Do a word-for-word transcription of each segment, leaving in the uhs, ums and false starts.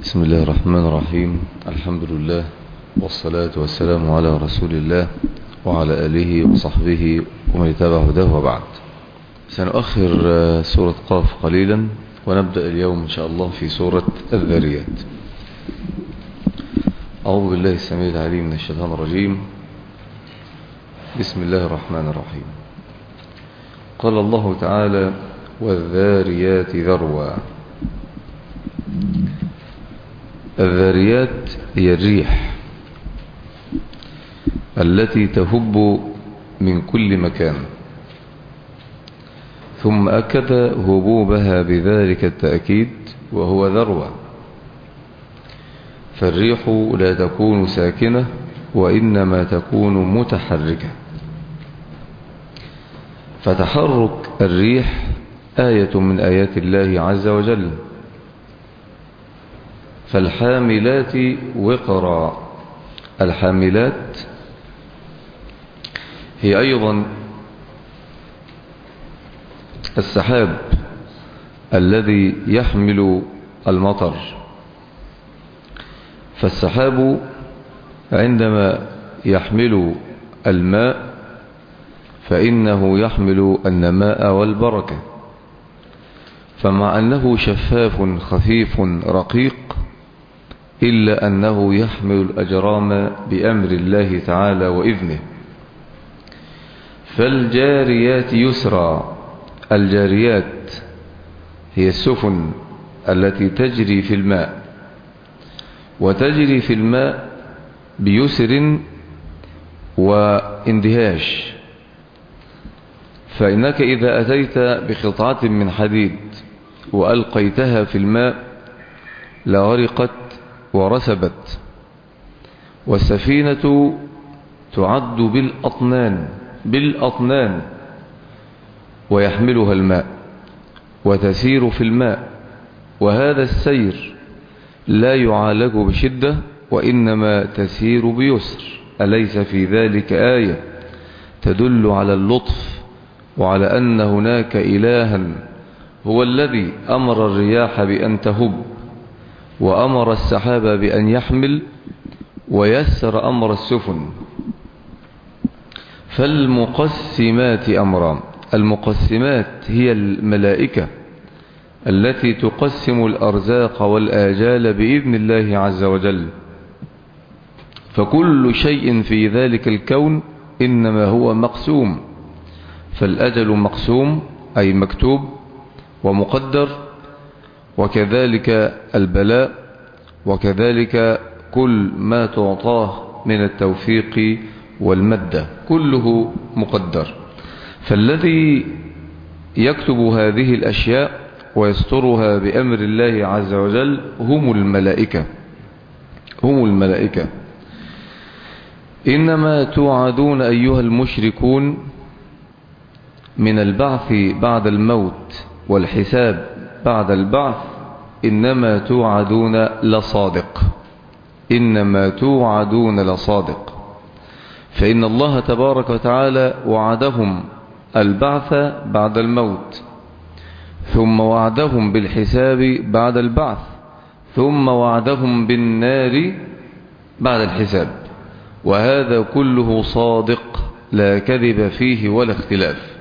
بسم الله الرحمن الرحيم. الحمد لله والصلاة والسلام على رسول الله وعلى آله وصحبه ومن تبع هداه وبعد. سنؤخر سورة قاف قليلا ونبدأ اليوم إن شاء الله في سورة الذاريات. أعوذ بالله السميع العليم من الشيطان الرجيم. بسم الله الرحمن الرحيم. قال الله تعالى: والذاريات ذروا. الذاريات هي الريح التي تهب من كل مكان، ثم أكد هبوبها بذلك التأكيد وهو ذروة. فالريح لا تكون ساكنة وإنما تكون متحركة. فتحرك الريح آية من آيات الله عز وجل. فالحاملات وقرا. الحاملات هي أيضا السحاب الذي يحمل المطر. فالسحاب عندما يحمل الماء فإنه يحمل النماء والبركة. فمع أنه شفاف خفيف رقيق إلا أنه يحمل الأجرام بأمر الله تعالى وإذنه. فالجاريات يسرا. الجاريات هي السفن التي تجري في الماء، وتجري في الماء بيسر واندهاش. فإنك إذا أتيت بقطعة من حديد وألقيتها في الماء لغرقت ورسبت. والسفينة تعد بالأطنان بالأطنان ويحملها الماء وتسير في الماء. وهذا السير لا يعالج بشدة وإنما تسير بيسر. أليس في ذلك آية تدل على اللطف وعلى أن هناك إلها هو الذي أمر الرياح بأن تهب، وأمر السحاب بأن يحمل، ويسر أمر السفن. فالمقسمات أمران. المقسمات هي الملائكة التي تقسم الأرزاق والآجال بإذن الله عز وجل. فكل شيء في ذلك الكون إنما هو مقسوم. فالأجل مقسوم أي مكتوب ومقدر، وكذلك البلاء، وكذلك كل ما تعطاه من التوفيق والمدة كله مقدر. فالذي يكتب هذه الأشياء ويسترها بأمر الله عز وجل هم الملائكة. هم الملائكة. إنما توعدون أيها المشركون من البعث بعد الموت والحساب بعد البعث إنما توعدون لصادق. إنما توعدون لصادق. فإن الله تبارك وتعالى وعدهم البعث بعد الموت، ثم وعدهم بالحساب بعد البعث، ثم وعدهم بالنار بعد الحساب. وهذا كله صادق لا كذب فيه ولا اختلاف.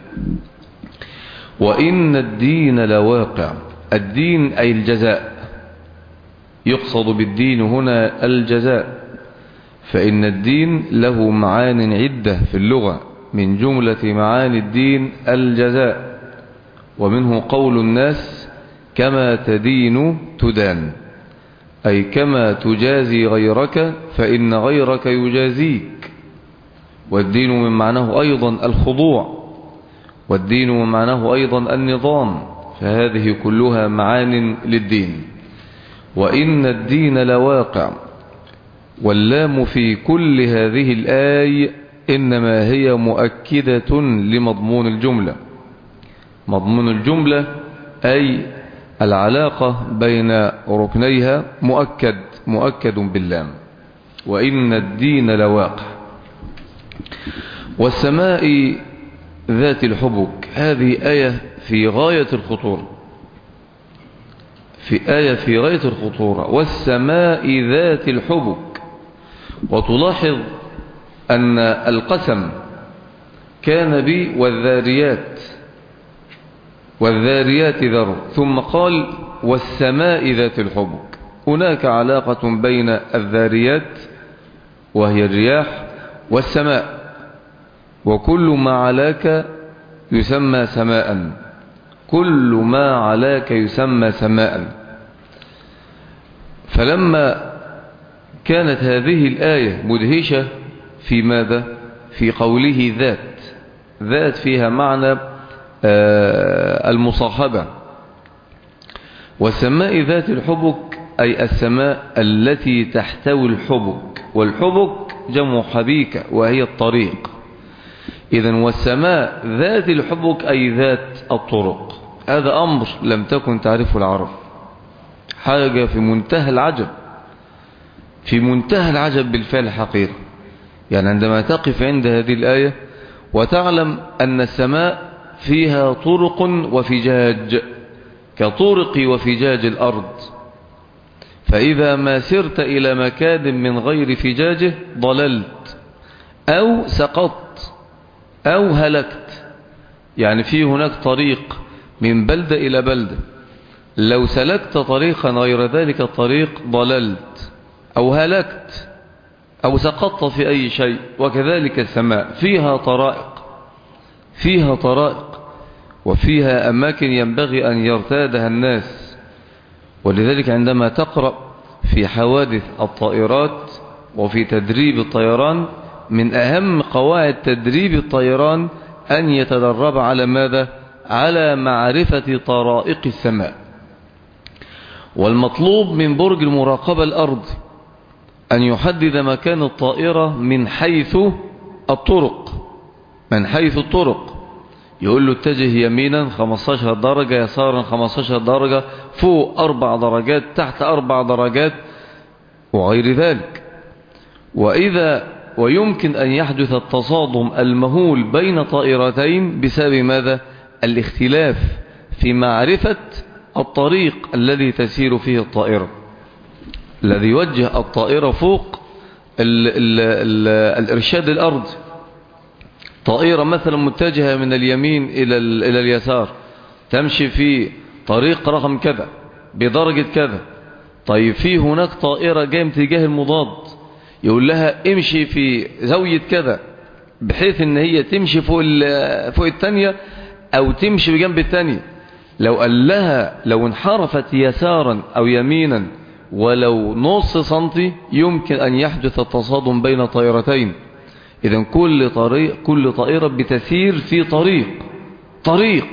وإن الدين لواقع. الدين أي الجزاء. يقصد بالدين هنا الجزاء. فإن الدين له معان عدة في اللغة، من جملة معاني الدين الجزاء. ومنه قول الناس: كما تدين تدان، أي كما تجازي غيرك فإن غيرك يجازيك. والدين من معناه أيضا الخضوع، والدين من معناه أيضا النظام. فهذه كلها معان للدين. وإن الدين لواقع. واللام في كل هذه الآية إنما هي مؤكدة لمضمون الجملة. مضمون الجملة أي العلاقة بين ركنيها مؤكد مؤكد باللام. وإن الدين لواقع. والسماء ذات الحبك. هذه آية في غاية الخطورة. في آية في غاية الخطورة: والسماء ذات الحبك. وتلاحظ أن القسم كان بي والذاريات والذاريات ذروا، ثم قال والسماء ذات الحبك. هناك علاقة بين الذاريات وهي الرياح والسماء، وكل ما علاك يسمى سماء، كل ما علاك يسمى سماء. فلما كانت هذه الآية مدهشة في ماذا؟ في قوله ذات، ذات فيها معنى المصاحبة. والسماء ذات الحبك أي السماء التي تحتوي الحبك، والحبك جمع حبيكة وهي الطريق. إذن والسماء ذات الحبك أي ذات الطرق. هذا أمر لم تكن تعرفه العرب، حاجة في منتهى العجب، في منتهى العجب بالفعل حقيقة. يعني عندما تقف عند هذه الآية وتعلم أن السماء فيها طرق وفجاج كطرق وفجاج الأرض، فإذا ما سرت إلى مكان من غير فجاجه ضللت أو سقطت أو هلكت. يعني في هناك طريق من بلدة إلى بلدة، لو سلكت طريقا غير ذلك الطريق ضللت أو هلكت أو سقطت في أي شيء. وكذلك السماء فيها طرائق، فيها طرائق وفيها أماكن ينبغي أن يرتادها الناس. ولذلك عندما تقرأ في حوادث الطائرات وفي تدريب الطيران، من أهم قواعد تدريب الطيران أن يتدرب على ماذا؟ على معرفة طرائق السماء. والمطلوب من برج المراقبة الأرض أن يحدد مكان الطائرة من حيث الطرق، من حيث الطرق. يقول له اتجه يمينا خمسة عشر درجة، يسارا خمسة عشر درجة، فوق أربع درجات، تحت أربع درجات، وغير ذلك. وإذا ويمكن أن يحدث التصادم المهول بين طائرتين بسبب ماذا؟ الاختلاف في معرفة الطريق الذي تسير فيه الطائرة. الذي يوجه الطائرة فوق ال ال ال الإرشاد الأرض، طائرة مثلا متجهة من اليمين إلى, إلى اليسار، تمشي في طريق رقم كذا بدرجة كذا. طيب في هناك طائرة جاية من اتجاه المضاد، يقول لها امشي في زاوية كذا، بحيث ان هي تمشي فوق, فوق التانية او تمشي بجنب التانية. لو قال لها لو انحرفت يسارا او يمينا ولو نص سنتي يمكن ان يحدث التصادم بين طائرتين. إذن كل طريق كل طائرة بتسير في طريق طريق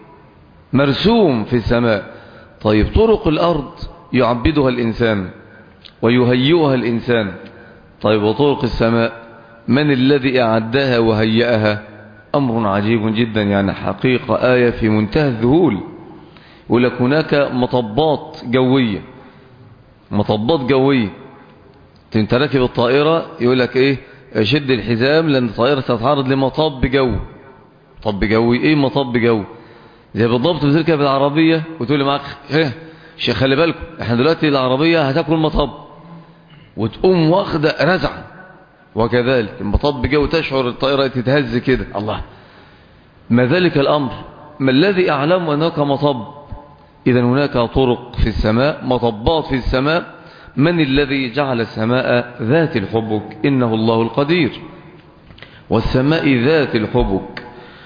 مرسوم في السماء. طيب طرق الأرض يعبدها الإنسان ويهيئها الإنسان. طيب وطرق السماء من الذي أعدها وهيئها؟ أمر عجيب جدا، يعني حقيقة آية في منتهى الذهول. يقول لك هناك مطبات جوية، مطبات جوية. انت راكب الطائرة يقول لك ايه؟ شد الحزام لأن الطائرة ستتعرض لمطب جو. مطب جوي ايه؟ مطب جو زي بالضبط بتركب بالعربية وتقول لي معاك ايه شيخ خلي بالكم احنا دلوقتي العربية هتاكل مطب، وتقوم واخدة رزعة. وكذلك المطب جو تشعر الطائرة تتهز كده. الله، ما ذلك الأمر؟ ما الذي أعلم أنك مطب؟ إذن هناك طرق في السماء، مطبات في السماء. من الذي جعل السماء ذات الحبك؟ إنه الله القدير. والسماء ذات الحبك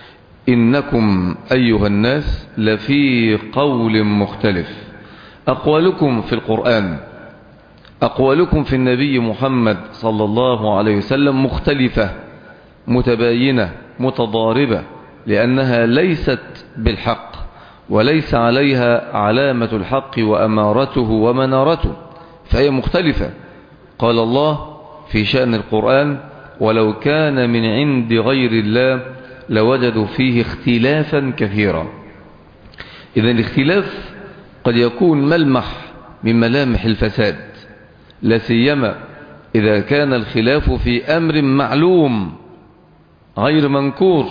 إنكم أيها الناس لفي قول مختلف. أقوالكم في القرآن، أقوالكم في النبي محمد صلى الله عليه وسلم مختلفة متباينة متضاربة، لأنها ليست بالحق وليس عليها علامة الحق وأمارته ومنارته، فهي مختلفة. قال الله في شأن القرآن: ولو كان من عند غير الله لوجدوا فيه اختلافا كثيرا. إذن الاختلاف قد يكون ملمح من ملامح الفساد، لا سيما إذا كان الخلاف في أمر معلوم غير منكور.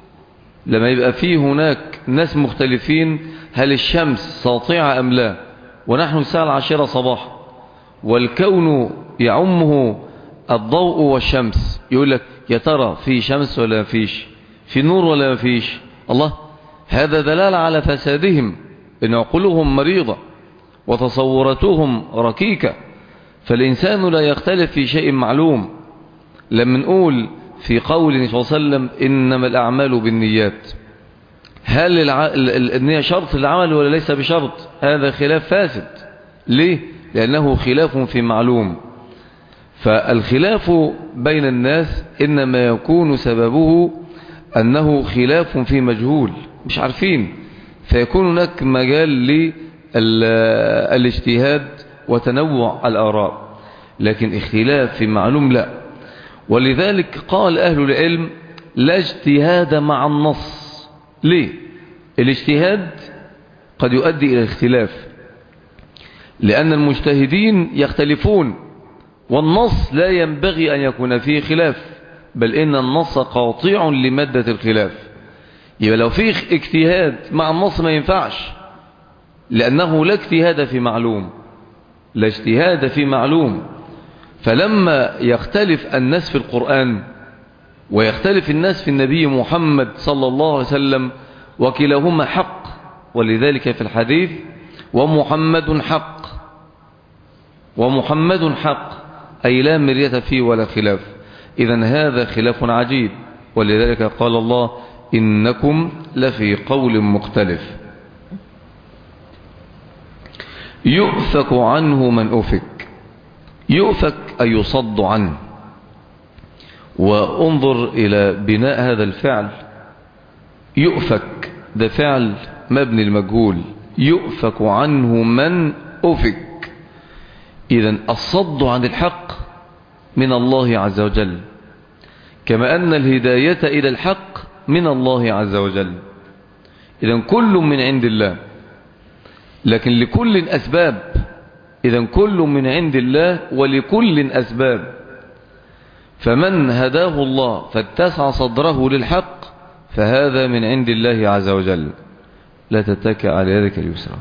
لما يبقى فيه هناك ناس مختلفين، هل الشمس ساطعة أم لا؟ ونحن الساعة العاشرة صباحا والكون يعمه الضوء والشمس، يقول لك يا ترى في شمس ولا فيش، في نور ولا ما فيش؟ الله، هذا دلالة على فسادهم، إن عقولهم مريضة وتصوراتهم ركيكة. فالإنسان لا يختلف في شيء معلوم. لما نقول في قول صلى الله عليه وسلم إنما الأعمال بالنيات، هل الع... النية شرط للعمل ولا ليس بشرط؟ هذا خلاف فاسد. ليه؟ لأنه خلاف في معلوم. فالخلاف بين الناس إنما يكون سببه أنه خلاف في مجهول، مش عارفين، فيكون هناك مجال للاجتهاد وتنوع الآراء. لكن اختلاف في معلوم لا. ولذلك قال أهل العلم لا اجتهاد مع النص. ليه؟ الاجتهاد قد يؤدي إلى الاختلاف، لأن المجتهدين يختلفون، والنص لا ينبغي أن يكون فيه خلاف، بل إن النص قاطع لمادة الخلاف. يبقى لو فيه اجتهاد مع النص ما ينفعش، لأنه لا اجتهاد في معلوم، لا اجتهاد في معلوم. فلما يختلف الناس في القرآن ويختلف الناس في النبي محمد صلى الله عليه وسلم، وكلاهما حق، ولذلك في الحديث ومحمد حق، ومحمد حق، أي لا مرية فيه ولا خلاف. إذن هذا خلاف عجيب، ولذلك قال الله إنكم لفي قول مختلف. يؤفك عنه من أفك، يؤفك أي يصد عنه. وانظر إلى بناء هذا الفعل، يؤفك ده فعل مبني المجهول، يؤفك عنه من أفك. إذن الصد عن الحق من الله عز وجل، كما أن الهداية إلى الحق من الله عز وجل. إذن كل من عند الله، لكن لكل أسباب. إذن كل من عند الله ولكل أسباب. فمن هداه الله فاتسع صدره للحق فهذا من عند الله عز وجل، لا تتكئ على يدك اليسرى.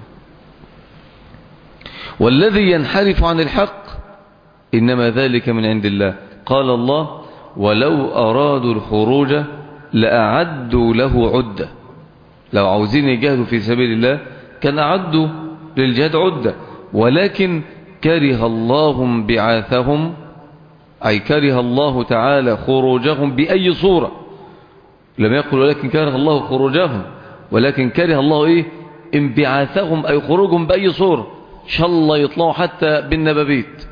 والذي ينحرف عن الحق إنما ذلك من عند الله. قال الله ولو أرادوا الخروج لأعدوا له عدة. لو عاوزين يجاهدوا في سبيل الله كان أعدوا للجهاد عدة، ولكن كره الله بعاثهم، أي كره الله تعالى خروجهم بأي صورة. لم يقل ولكن كره الله خروجهم، ولكن كره الله إيه؟ انبعاثهم، أي خروجهم بأي صورة، إن شاء الله يطلعوا حتى بالنبابيت.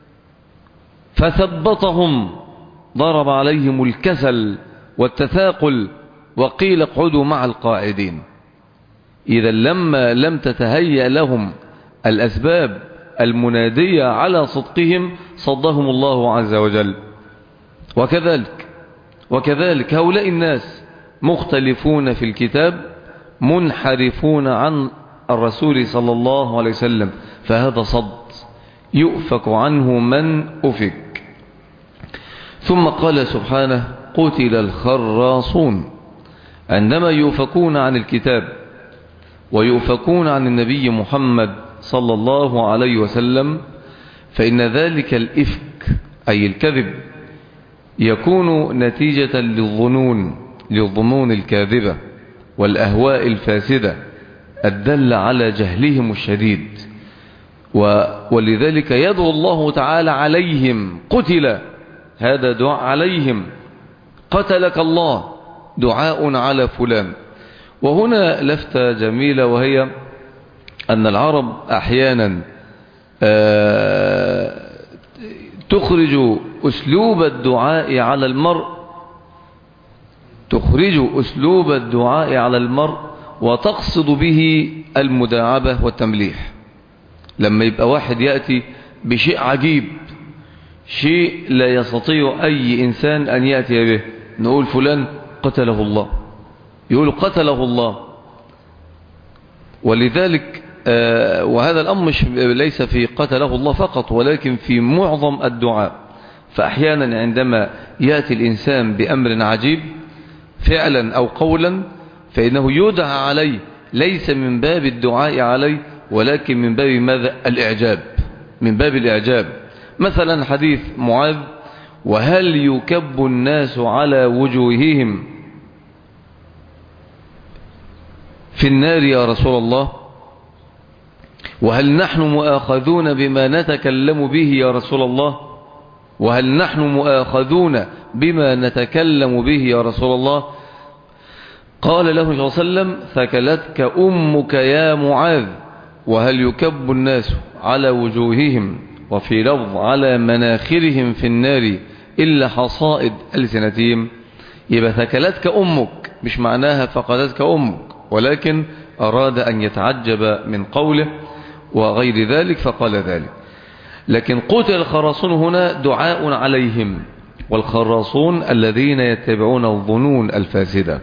فثبطهم، ضرب عليهم الكسل والتثاقل، وقيل اقعدوا مع القاعدين. إذا لما لم تتهيأ لهم الأسباب المنادية على صدقهم صدهم الله عز وجل. وكذلك وكذلك هؤلاء الناس مختلفون في الكتاب، منحرفون عن الرسول صلى الله عليه وسلم، فهذا صد يؤفك عنه من أفك. ثم قال سبحانه قتل الخراصون. عندما يؤفكون عن الكتاب ويؤفكون عن النبي محمد صلى الله عليه وسلم، فإن ذلك الإفك أي الكذب يكون نتيجة للظنون للظنون الكاذبة والأهواء الفاسدة الدل على جهلهم الشديد. ولذلك يدعو الله تعالى عليهم، قتل، هذا دعاء عليهم، قتلك الله دعاء على فلان. وهنا لفتة جميلة، وهي أن العرب أحيانا تخرج أسلوب الدعاء على المرء تخرج أسلوب الدعاء على المرء وتقصد به المداعبة والتمليح. لما يبقى واحد يأتي بشيء عجيب، شيء لا يستطيع أي إنسان أن يأتي به، نقول فلان قتله الله، يقول قتله الله. ولذلك آه وهذا الأمر مش ليس في قتله الله فقط، ولكن في معظم الدعاء. فأحيانا عندما يأتي الإنسان بأمر عجيب فعلا أو قولا، فإنه يدعى عليه، ليس من باب الدعاء عليه، ولكن من باب ماذا؟ الإعجاب، من باب الإعجاب. مثلا حديث معاذ: وهل يكب الناس على وجوههم في النار يا رسول الله؟ وهل نحن مؤاخذون بما نتكلم به يا رسول الله؟ وهل نحن مؤاخذون بما نتكلم به يا رسول الله؟ قال له صلى الله عليه وسلم: ثكلتك أمك يا معاذ. وهل يكب الناس على وجوههم وفي لفظ على مناخرهم في النار إلا حصائد ألسنتهم؟ يبقى ثكلتك أمك مش معناها فقدتك أمك، ولكن أراد أن يتعجب من قوله وغير ذلك فقال ذلك. لكن قتل الخراصون هنا دعاء عليهم، والخراصون الذين يتبعون الظنون الفاسدة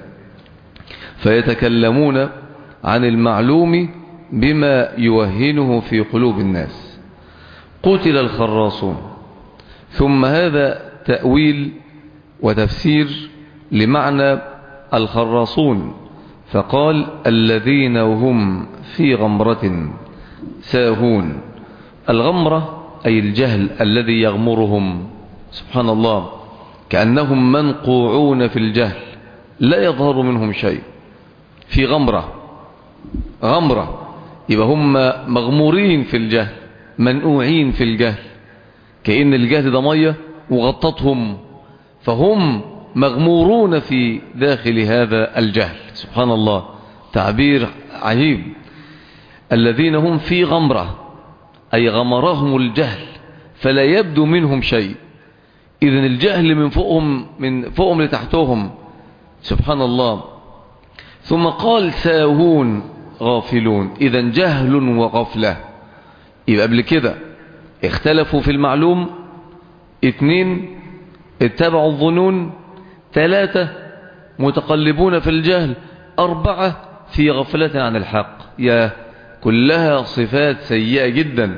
فيتكلمون عن المعلوم بما يوهنه في قلوب الناس. قتل الخراصون. ثم هذا تأويل وتفسير لمعنى الخراصون، فقال: الذين هم في غمرة ساهون. الغمرة أي الجهل الذي يغمرهم، سبحان الله، كأنهم منقوعون في الجهل لا يظهر منهم شيء، في غمرة. غمرة يبقى هم مغمورين في الجهل، منقوعين في الجهل، كأن الجهل ده مية وغطتهم، فهم مغمورون في داخل هذا الجهل. سبحان الله، تعبير عجيب. الذين هم في غمرة أي غمرهم الجهل فلا يبدو منهم شيء. إذن الجهل من فوقهم، من فوقهم لتحتهم، سبحان الله. ثم قال: ساهون غافلون. إذن جهل وغفلة. يبقى قبل كده اختلفوا في المعلوم، اثنين اتبعوا الظنون، ثلاثة متقلبون في الجهل، أربعة في غفلة عن الحق. يا كلها صفات سيئة جدا.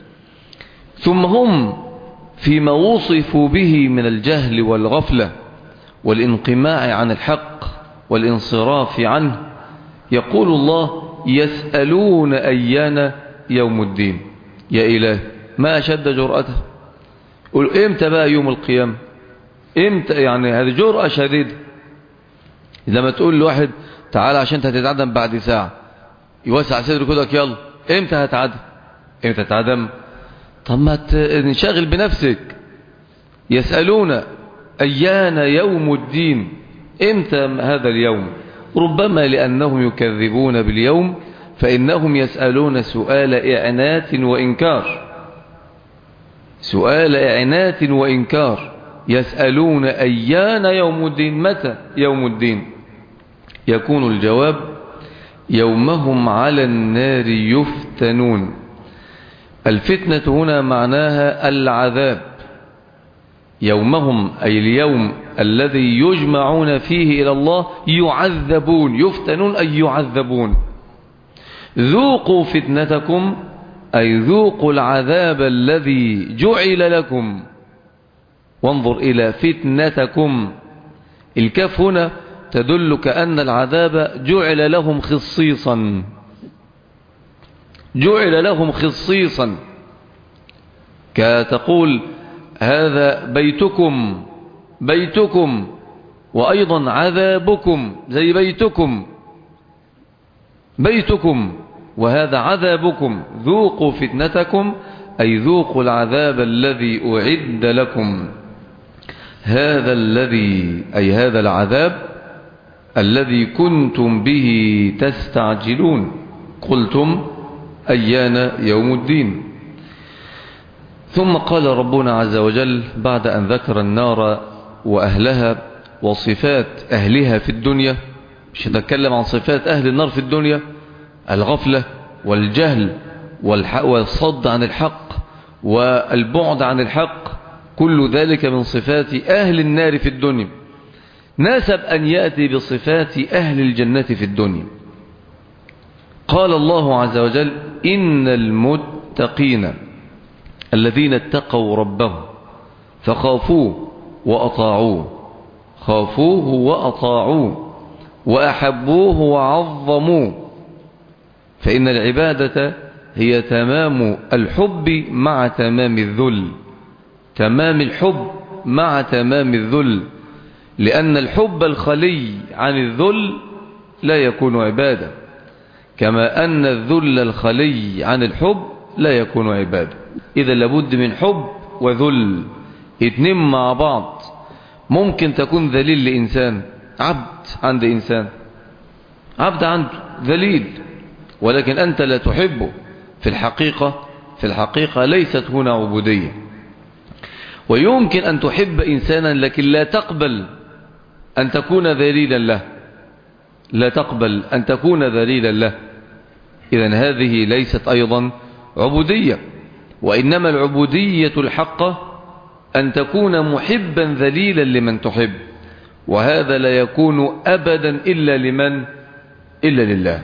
ثم هم فيما وصفوا به من الجهل والغفلة والانقماع عن الحق والانصراف عنه، يقول الله: يسألون أيان يوم الدين. يا إله، ما أشد جرأته. قل إمتى بقى يوم القيامة؟ إمتى؟ يعني هذه جرأة شديدة. لما تقول لواحد: تعال عشان انت هتتعدم بعد ساعة، يوسع صدره كده: يلا امتى هتعدم؟ امتى هتعدم؟ طب ما تنشغل بنفسك. يسألون أيان يوم الدين. امتى هذا اليوم؟ ربما لأنهم يكذبون باليوم فإنهم يسألون سؤال إعنات وإنكار، سؤال إعنات وإنكار. يسألون أيان يوم الدين. متى يوم الدين؟ يكون الجواب: يومهم على النار يفتنون. الفتنة هنا معناها العذاب. يومهم أي اليوم الذي يجمعون فيه إلى الله يعذبون. يفتنون أي يعذبون. ذوقوا فتنتكم أي ذوقوا العذاب الذي جعل لكم. وانظر إلى فتنتكم، الكاف هنا تدل كأن العذاب جعل لهم خصيصا، جعل لهم خصيصا، كتقول: هذا بيتكم، بيتكم، وأيضا عذابكم زي بيتكم، بيتكم، وهذا عذابكم. ذوقوا فتنتكم أي ذوقوا العذاب الذي أعد لكم. هذا الذي أي هذا العذاب الذي كنتم به تستعجلون. قلتم: أيان يوم الدين. ثم قال ربنا عز وجل بعد أن ذكر النار وأهلها وصفات أهلها في الدنيا، مش نتكلم عن صفات أهل النار في الدنيا: الغفلة والجهل والصد عن الحق والبعد عن الحق، كل ذلك من صفات أهل النار في الدنيا. ناسب أن يأتي بصفات أهل الجنة في الدنيا. قال الله عز وجل: إن المتقين الذين اتقوا ربهم فخافوه وأطاعوه، خافوه وأطاعوه وأحبوه وعظموه. فإن العبادة هي تمام الحب مع تمام الذل، تمام الحب مع تمام الذل، لأن الحب الخلي عن الذل لا يكون عبادة، كما أن الذل الخلي عن الحب لا يكون عبادة. إذا لابد من حب وذل، اتنين مع بعض. ممكن تكون ذليل لإنسان، عبد عند إنسان، عبد عنده ذليل، ولكن أنت لا تحبه. في الحقيقة في الحقيقة ليست هنا عبودية. ويمكن أن تحب إنسانا لكن لا تقبل أن تكون ذليلا له، لا تقبل أن تكون ذليلا له. إذن هذه ليست أيضا عبودية، وإنما العبودية الحقة أن تكون محبا ذليلا لمن تحب، وهذا لا يكون أبدا إلا لمن إلا لله.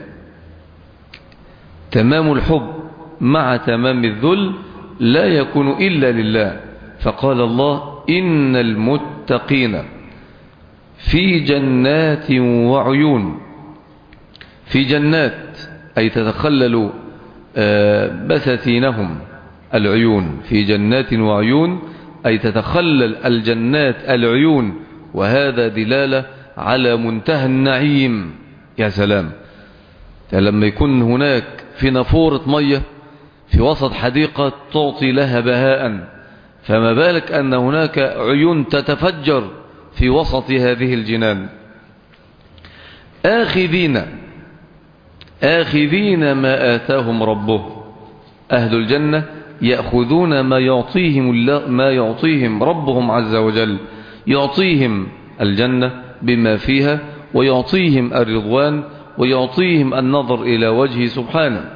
تمام الحب مع تمام الذل لا يكون إلا لله. فقال الله: إن المتقين في جنات وعيون. في جنات أي تتخلل بساتينهم العيون، في جنات وعيون أي تتخلل الجنات العيون، وهذا دلالة على منتهى النعيم. يا سلام، لما يكون هناك في نافورة مية في وسط حديقة تعطي لها بهاء، فما بالك أن هناك عيون تتفجر في وسط هذه الجنان. آخذين آخذين ما آتاهم ربهم. أهل الجنة يأخذون ما يعطيهم الله، ما يعطيهم ربهم عز وجل، يعطيهم الجنة بما فيها، ويعطيهم الرضوان، ويعطيهم النظر إلى وجهه سبحانه.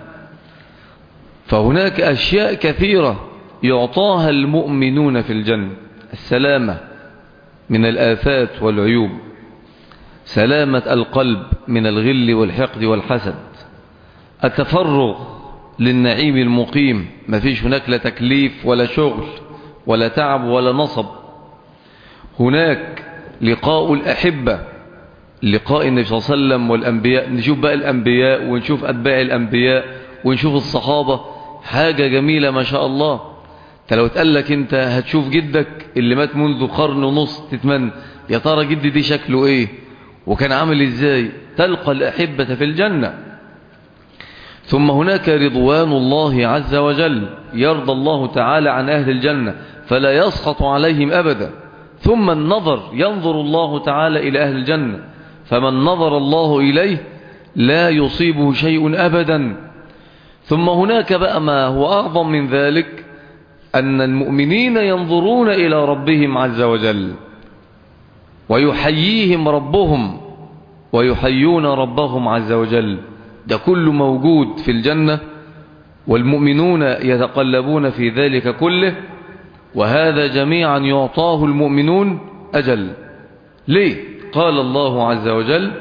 فهناك أشياء كثيرة يعطاها المؤمنون في الجنة: السلامة من الآفات والعيوب، سلامة القلب من الغل والحقد والحسد، التفرغ للنعيم المقيم، ما فيش هناك لا تكليف ولا شغل ولا تعب ولا نصب. هناك لقاء الأحبة، لقاء النبي صلى الله عليه وسلم والأنبياء. نشوف بقى الأنبياء ونشوف أتباع الأنبياء ونشوف الصحابة، حاجة جميلة ما شاء الله. انت لو تقال لك انت هتشوف جدك اللي مات منذ قرن ونص، تتمنى يا ترى جدي دي شكله ايه وكان عامل ازاي. تلقى الأحبة في الجنة. ثم هناك رضوان الله عز وجل، يرضى الله تعالى عن أهل الجنة فلا يسخط عليهم أبدا. ثم النظر، ينظر الله تعالى إلى أهل الجنة، فمن نظر الله إليه لا يصيبه شيء أبدا. ثم هناك بقى ما هو أعظم من ذلك، أن المؤمنين ينظرون إلى ربهم عز وجل، ويحييهم ربهم ويحيون ربهم عز وجل. ده كله موجود في الجنة، والمؤمنون يتقلبون في ذلك كله، وهذا جميعا يعطاه المؤمنون أجل. ليه؟ قال الله عز وجل: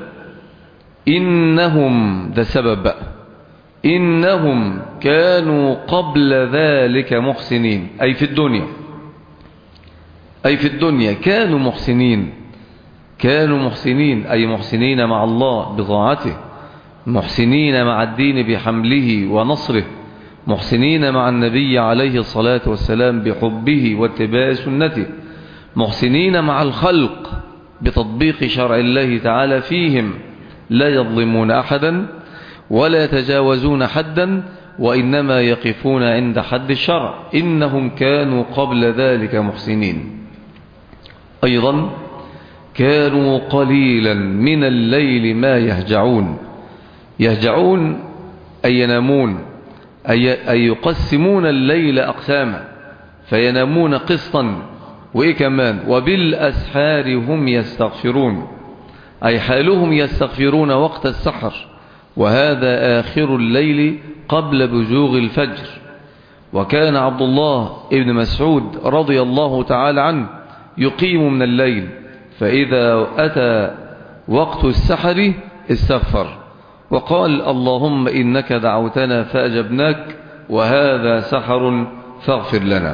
إنهم، ده سبب بقى، إنهم كانوا قبل ذلك محسنين، أي في الدنيا، أي في الدنيا كانوا محسنين، كانوا محسنين أي محسنين مع الله بطاعته، محسنين مع الدين بحمله ونصره، محسنين مع النبي عليه الصلاة والسلام بحبه واتباع سنته، محسنين مع الخلق بتطبيق شرع الله تعالى فيهم، لا يظلمون أحدا ولا يتجاوزون حدا، وإنما يقفون عند حد الشرع. إنهم كانوا قبل ذلك محسنين. أيضا كانوا قليلا من الليل ما يهجعون. يهجعون أي ينامون، أي يقسمون الليل أقساما فينامون قسطا. وإيه كمان؟ وبالأسحار هم يستغفرون، أي حالهم يستغفرون وقت السحر، وهذا آخر الليل قبل بزوغ الفجر. وكان عبد الله ابن مسعود رضي الله تعالى عنه يقيم من الليل، فإذا أتى وقت السحر استغفر وقال: اللهم إنك دعوتنا فأجبناك، وهذا سحر فاغفر لنا.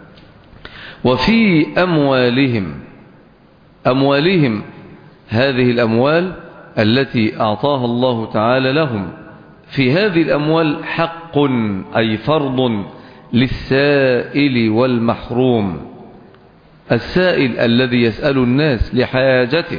وفي أموالهم، أموالهم هذه الأموال التي أعطاها الله تعالى لهم في هذه الأموال حق أي فرض للسائل والمحروم. السائل الذي يسأل الناس لحاجته،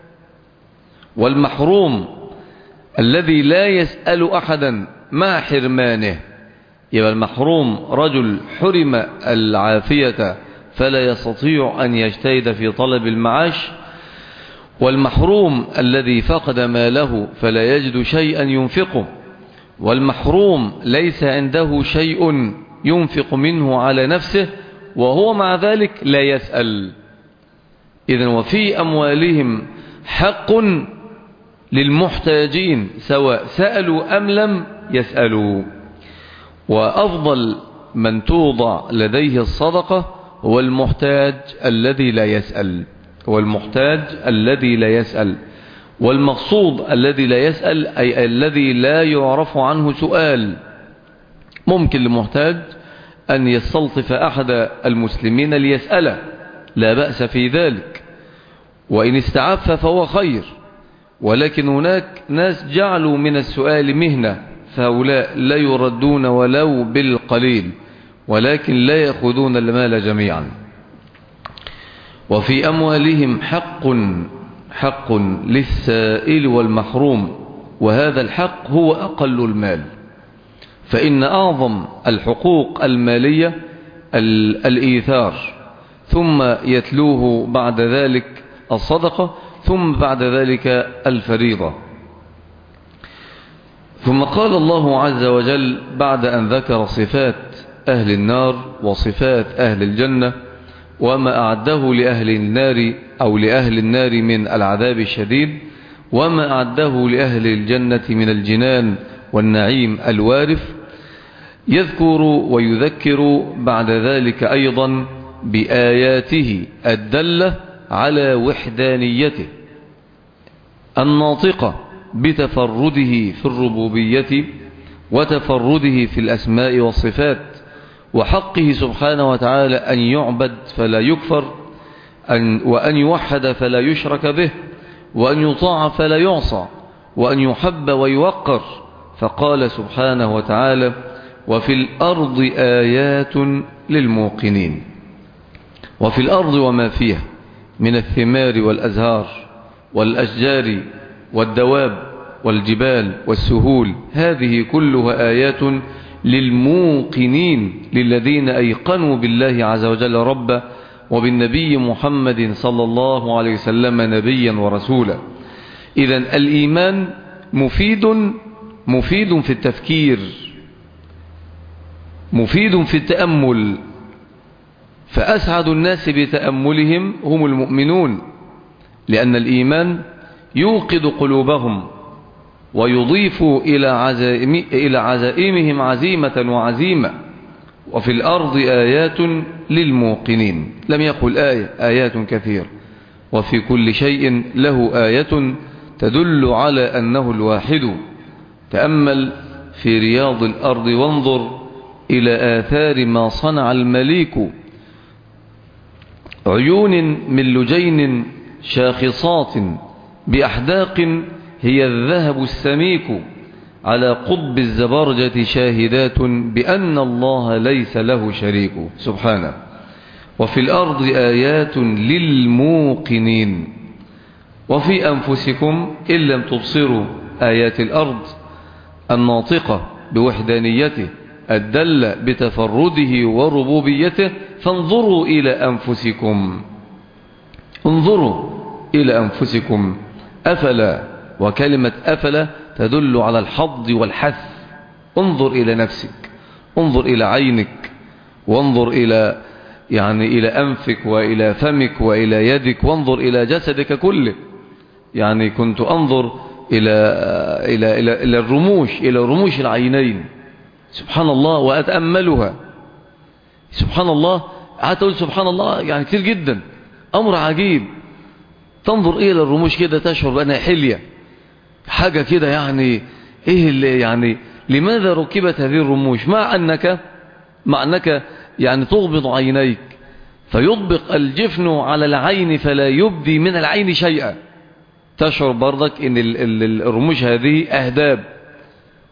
والمحروم الذي لا يسأل أحدا مع حرمانه. يبقى المحروم رجل حرم العافية فلا يستطيع أن يجتهد في طلب المعاش، والمحروم الذي فقد ماله فلا يجد شيئا ينفقه، والمحروم ليس عنده شيء ينفق منه على نفسه وهو مع ذلك لا يسأل. إذن وفي أموالهم حق للمحتاجين سواء سألوا أم لم يسألوا. وأفضل من توضع لديه الصدقة هو المحتاج الذي لا يسأل، هو المحتاج الذي لا يسأل. والمقصود الذي لا يسأل أي الذي لا يعرف عنه سؤال. ممكن لمحتاج أن يستلطف أحد المسلمين ليسأله، لا بأس في ذلك، وإن استعف فهو خير. ولكن هناك ناس جعلوا من السؤال مهنة، فهؤلاء لا يردون ولو بالقليل، ولكن لا يأخذون المال جميعا. وفي أموالهم حق حق للسائل والمحروم، وهذا الحق هو أقل المال، فإن أعظم الحقوق المالية الإيثار، ثم يتلوه بعد ذلك الصدقة، ثم بعد ذلك الفريضة. ثم قال الله عز وجل بعد أن ذكر صفات أهل النار وصفات أهل الجنة وما أعده لأهل النار أو لأهل النار من العذاب الشديد، وما أعده لأهل الجنة من الجنان والنعيم الوارف، يذكر ويذكر بعد ذلك أيضا بآياته الدالة على وحدانيته الناطقة بتفرده في الربوبية وتفرده في الأسماء والصفات، وحقه سبحانه وتعالى أن يعبد فلا يكفر، أن وأن يوحد فلا يشرك به، وأن يطاع فلا يعصى، وأن يحب ويوقر. فقال سبحانه وتعالى: وفي الأرض آيات للموقنين. وفي الأرض وما فيها من الثمار والأزهار والأشجار والدواب والجبال والسهول، هذه كلها آيات للموقنين، للذين أيقنوا بالله عز وجل ربا، وبالنبي محمد صلى الله عليه وسلم نبيا ورسولا. إذن الإيمان مفيد مفيد في التفكير، مفيد في التأمل، فأسعد الناس بتأملهم هم المؤمنون، لأن الإيمان يوقظ قلوبهم ويضيف إلى عزائم إلى عزائمهم عزيمة وعزيمة. وفي الأرض آيات للموقنين، لم يقل آية، آيات كثير، وفي كل شيء له آية تدل على أنه الواحد. تأمل في رياض الأرض وانظر إلى آثار ما صنع المليك، عيون من لجين شاخصات بأحداق هي الذهب السميك، على قطب الزبرجة شاهدات بأن الله ليس له شريك سبحانه. وفي الأرض آيات للموقنين. وفي أنفسكم إن لم تبصروا آيات الأرض الناطقة بوحدانيته الدل بتفرده وربوبيته، فانظروا إلى أنفسكم، انظروا إلى أنفسكم أفلا، وكلمة أفلا تدل على الحظ والحث. انظر إلى نفسك، انظر إلى عينك، وانظر إلى يعني إلى أنفك وإلى فمك وإلى يدك، وانظر إلى جسدك كله. يعني كنت أنظر إلى إلى إلى إلى الرموش، إلى رموش العينين، سبحان الله، وأتأملها، سبحان الله. هتقول سبحان الله يعني كتير جدا، أمر عجيب. تنظر إلى الرموش كده تشعر بأنها حلية، حاجة كده يعني إيه اللي يعني لماذا ركبت هذه الرموش؟ مع أنك مع أنك يعني تغمض عينيك فيطبق الجفن على العين فلا يبدي من العين شيئا، تشعر برضك إن الرموش هذه أهداب،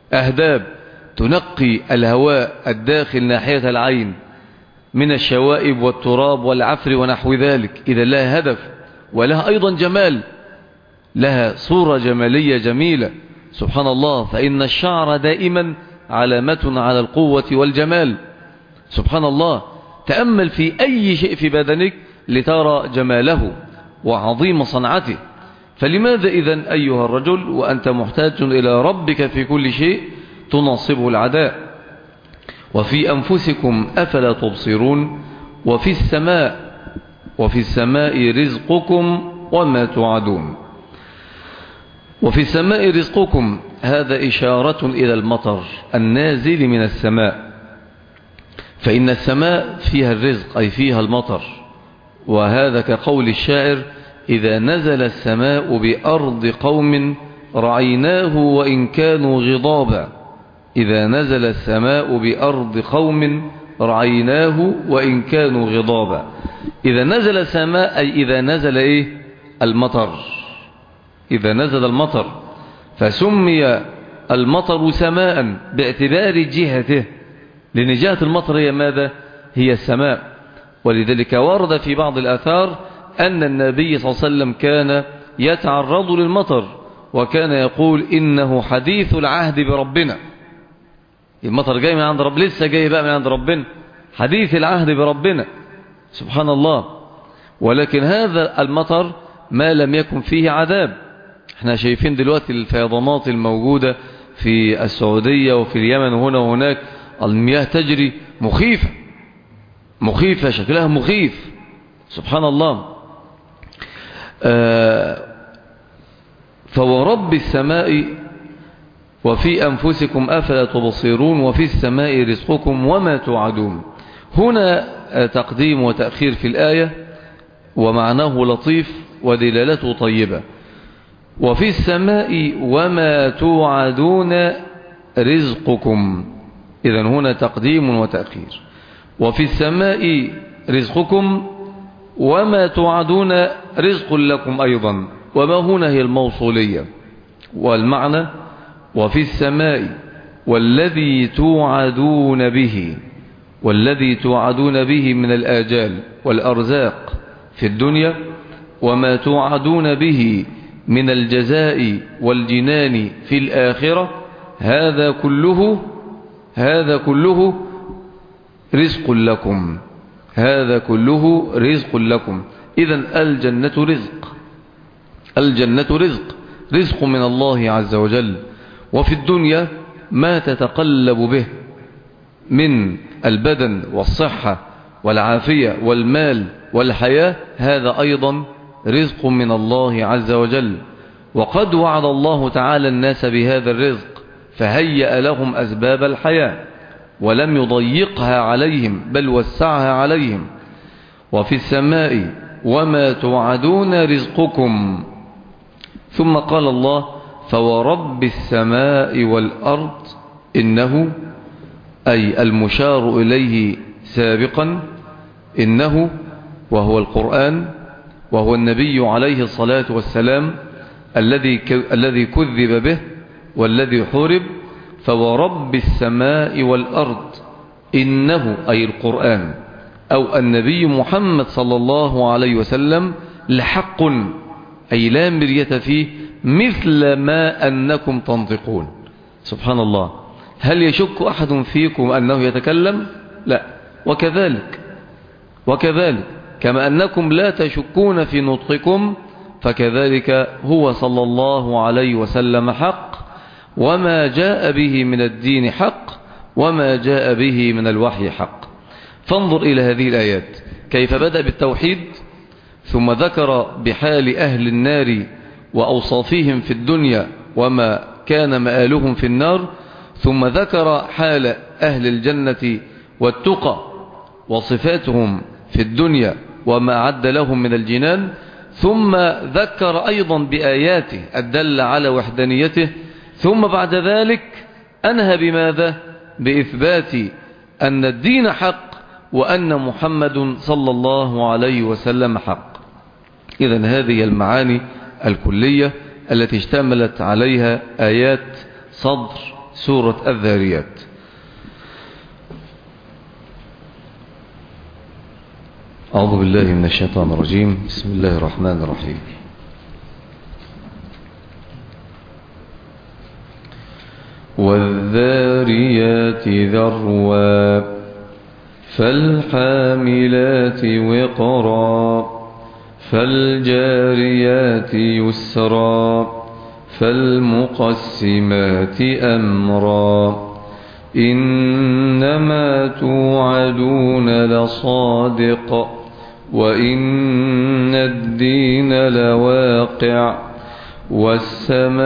أهداب تنقي الهواء الداخل ناحية العين من الشوائب والتراب والعفر ونحو ذلك. إذا لها هدف ولها أيضا جمال، لها صورة جمالية جميلة سبحان الله. فإن الشعر دائما علامة على القوة والجمال سبحان الله. تأمل في أي شيء في بدنك لترى جماله وعظيم صنعته. فلماذا إذن أيها الرجل وأنت محتاج إلى ربك في كل شيء تنصبه العداء؟ وفي أنفسكم أفلا تبصرون وفي السماء وفي السماء رزقكم وما توعدون. وفي السماء رزقكم هذا إشارة إلى المطر النازل من السماء، فإن السماء فيها الرزق أي فيها المطر. وهذا كقول الشاعر: إذا نزل السماء بأرض قوم رعيناه وإن كانوا غضابا. إذا نزل السماء بأرض قوم رعيناه وإن كانوا غضابا. إذا نزل السماء أي إذا نزل إيه؟ المطر. إذا نزل المطر، فسمي المطر سماء باعتبار جهته، لأن جهة المطر هي ماذا؟ هي السماء. ولذلك ورد في بعض الآثار أن النبي صلى الله عليه وسلم كان يتعرض للمطر وكان يقول إنه حديث العهد بربنا. المطر جاي من عند رب، لسه جاي بقى من عند ربنا، حديث العهد بربنا سبحان الله. ولكن هذا المطر ما لم يكن فيه عذاب. احنا شايفين دلوقتي الفيضانات الموجودة في السعودية وفي اليمن وهنا وهناك، المياه تجري مخيفة مخيفة شكلها مخيف سبحان الله. آه فورب السماء وفي أنفسكم أفلا تبصرون وفي السماء رزقكم وما توعدون. هنا تقديم وتأخير في الآية ومعناه لطيف ودلالته طيبة. وفي السماء وما توعدون رزقكم، إذن هنا تقديم وتأخير. وفي السماء رزقكم وما توعدون رزق لكم أيضا، وما هنا هي الموصولية. والمعنى وفي السماء والذي توعدون به، والذي توعدون به من الآجال والأرزاق في الدنيا، وما توعدون به من الجزاء والجنان في الآخرة، هذا كله هذا كله رزق لكم، هذا كله رزق لكم. إذن الجنة رزق، الجنة رزق رزق من الله عز وجل. وفي الدنيا ما تتقلب به من البدن والصحة والعافية والمال والحياة، هذا أيضا رزق من الله عز وجل. وقد وعد الله تعالى الناس بهذا الرزق فهيأ لهم أسباب الحياة ولم يضيقها عليهم بل وسعها عليهم. وفي السماء وما توعدون رزقكم. ثم قال الله: فورب السماء والأرض إنه، أي المشار إليه سابقا، إنه وهو القرآن وهو النبي عليه الصلاة والسلام الذي الذي كذب به والذي حورب. فورب السماء والأرض إنه، أي القرآن أو النبي محمد صلى الله عليه وسلم، لحق، أي لا مرية فيه، مثل ما أنكم تنطقون. سبحان الله. هل يشك أحد فيكم أنه يتكلم؟ لا. وكذلك وكذلك كما أنكم لا تشكون في نطقكم، فكذلك هو صلى الله عليه وسلم حق، وما جاء به من الدين حق، وما جاء به من الوحي حق. فانظر إلى هذه الآيات كيف بدأ بالتوحيد، ثم ذكر بحال أهل النار وأوصافهم في الدنيا وما كان مآلهم في النار، ثم ذكر حال أهل الجنة والتقى وصفاتهم في الدنيا وما عد لهم من الجنان، ثم ذكر أيضا بآياته الدل على وحدانيته، ثم بعد ذلك أنهى بماذا؟ بإثبات أن الدين حق وأن محمد صلى الله عليه وسلم حق. إذن هذه المعاني الكلية التي اشتملت عليها آيات صدر سورة الذاريات. أعوذ بالله من الشيطان الرجيم. بسم الله الرحمن الرحيم. والذاريات ذروا فالحاملات وقرا فالجاريات يسرا فالمقسمات أمرا إنما توعدون لصادق وإن الدين لواقع والسماء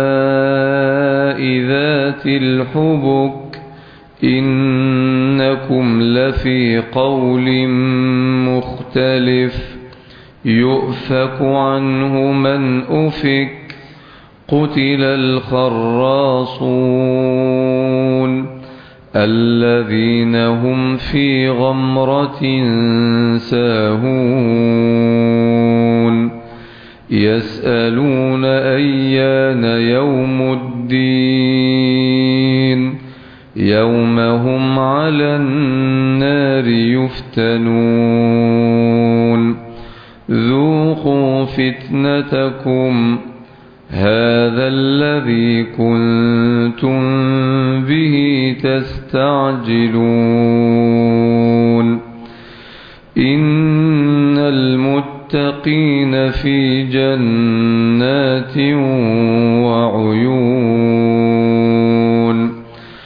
ذات الحبك إنكم لفي قول مختلف يؤفك عنه من أفك قتل الخراصون الذين هم في غمرة ساهون يسألون أيان يوم الدين يوم هم على النار يفتنون ذوقوا فتنتكم هذا الذي كنتم به تستعجلون إن المتقين في جنات وعيون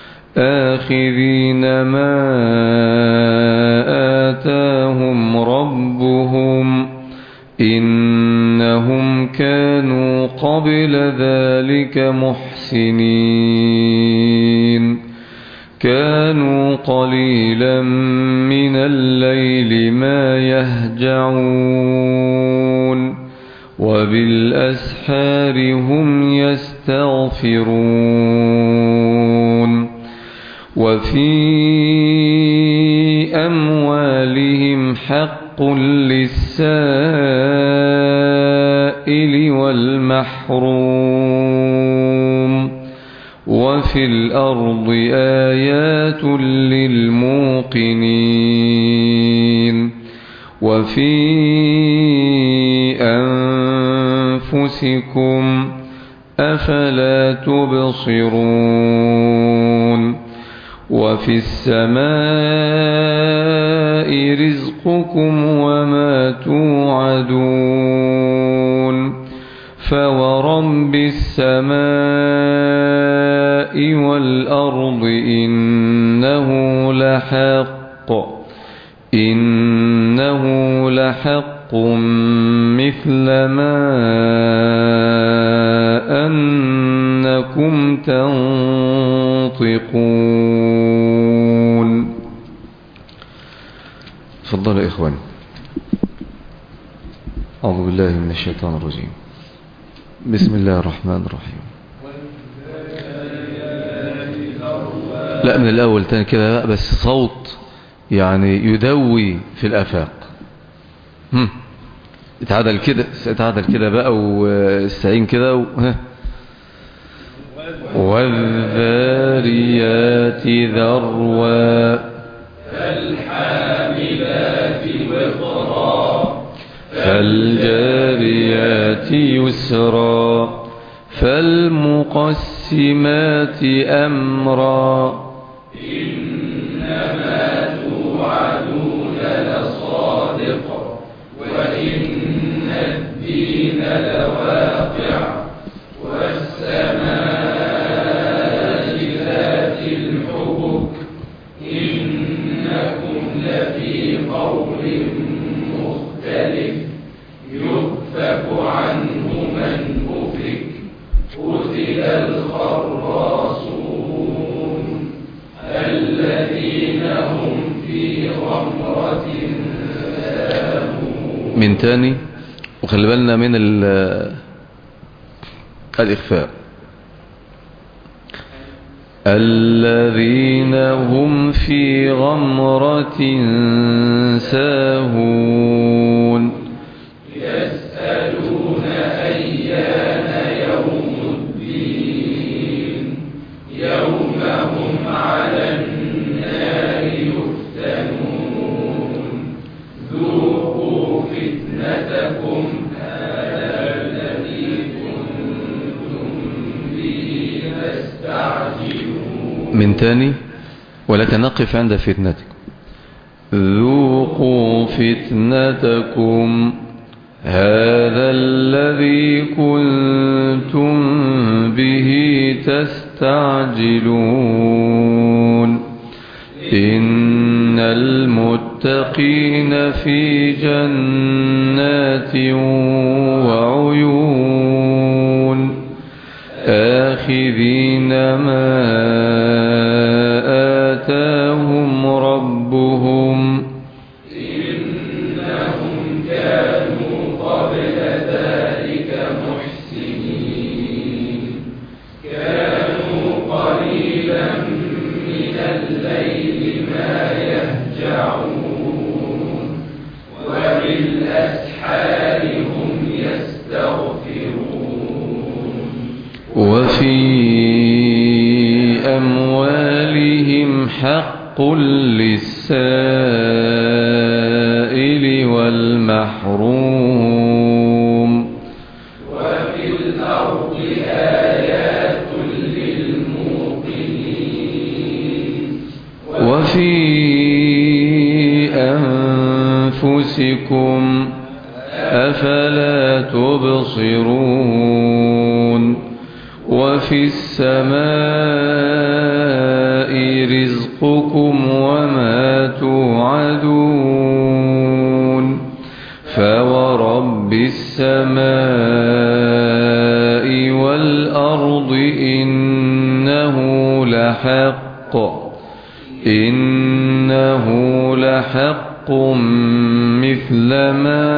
آخذين ما آتاهم ربهم إنهم كانوا قبل ذلك محسنين كانوا قليلا من الليل ما يهجعون وبالأسحار هم يستغفرون وفي أموالهم حق للسائل والمحروم وفي الأرض آيات للموقنين وفي أنفسكم أفلا تبصرون وفي السماء رزقكم وما توعدون فورب السماء والأرض إنه لحق إنه لحق مثل ما أنكم تنطقون. تفضلوا يا إخواني. أعوذ بالله من الشيطان الرجيم. بسم الله الرحمن الرحيم. لا من الأول تاني كده بس صوت يعني يدوي في الآفاق. هم اتعادل كده اتعادل كده بقى واستعين كده و... والذاريات ذروا فالحاملات وقرا فالجاريات يسرا فالمقسمات أمرا إنما توعدون لصادق وإن الدين لواقع والسماء ذات الحبك إنكم لفي قول مختلف يؤفك عنه من أفك قتل الخراصون الذين هم في غمرة ساهون. من تاني وخلي بالنا من الإخفاء. الذين هم في غمرة ساهون يسألون أيان يوم الدين يوم فتنتكم هذا الذي كنتم به تستعجلون. من تاني ولكن نقف عند فتنتكم. ذوقوا فتنتكم هذا الذي كنتم به تستعجلون. إن المتقين في جنات وعيون آخذين ما آتاهم ربهم إنهم كانوا قبل ذلك محسنين كانوا قليلا من الليل ما يهجعون وبالأسحار هم يستغفرون. وفي أموالهم حق للسائل والمحروم. وفي الأرض آيات للموقنين. وفي أنفسكم أفلا تبصرون. وفي السماء رزقكم وما توعدون. فورب السماء والأرض إنه لحق إنه لحق مثل ما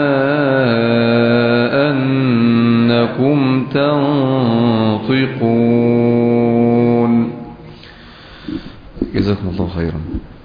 أنكم تنطقون. جزاكم الله خيرا.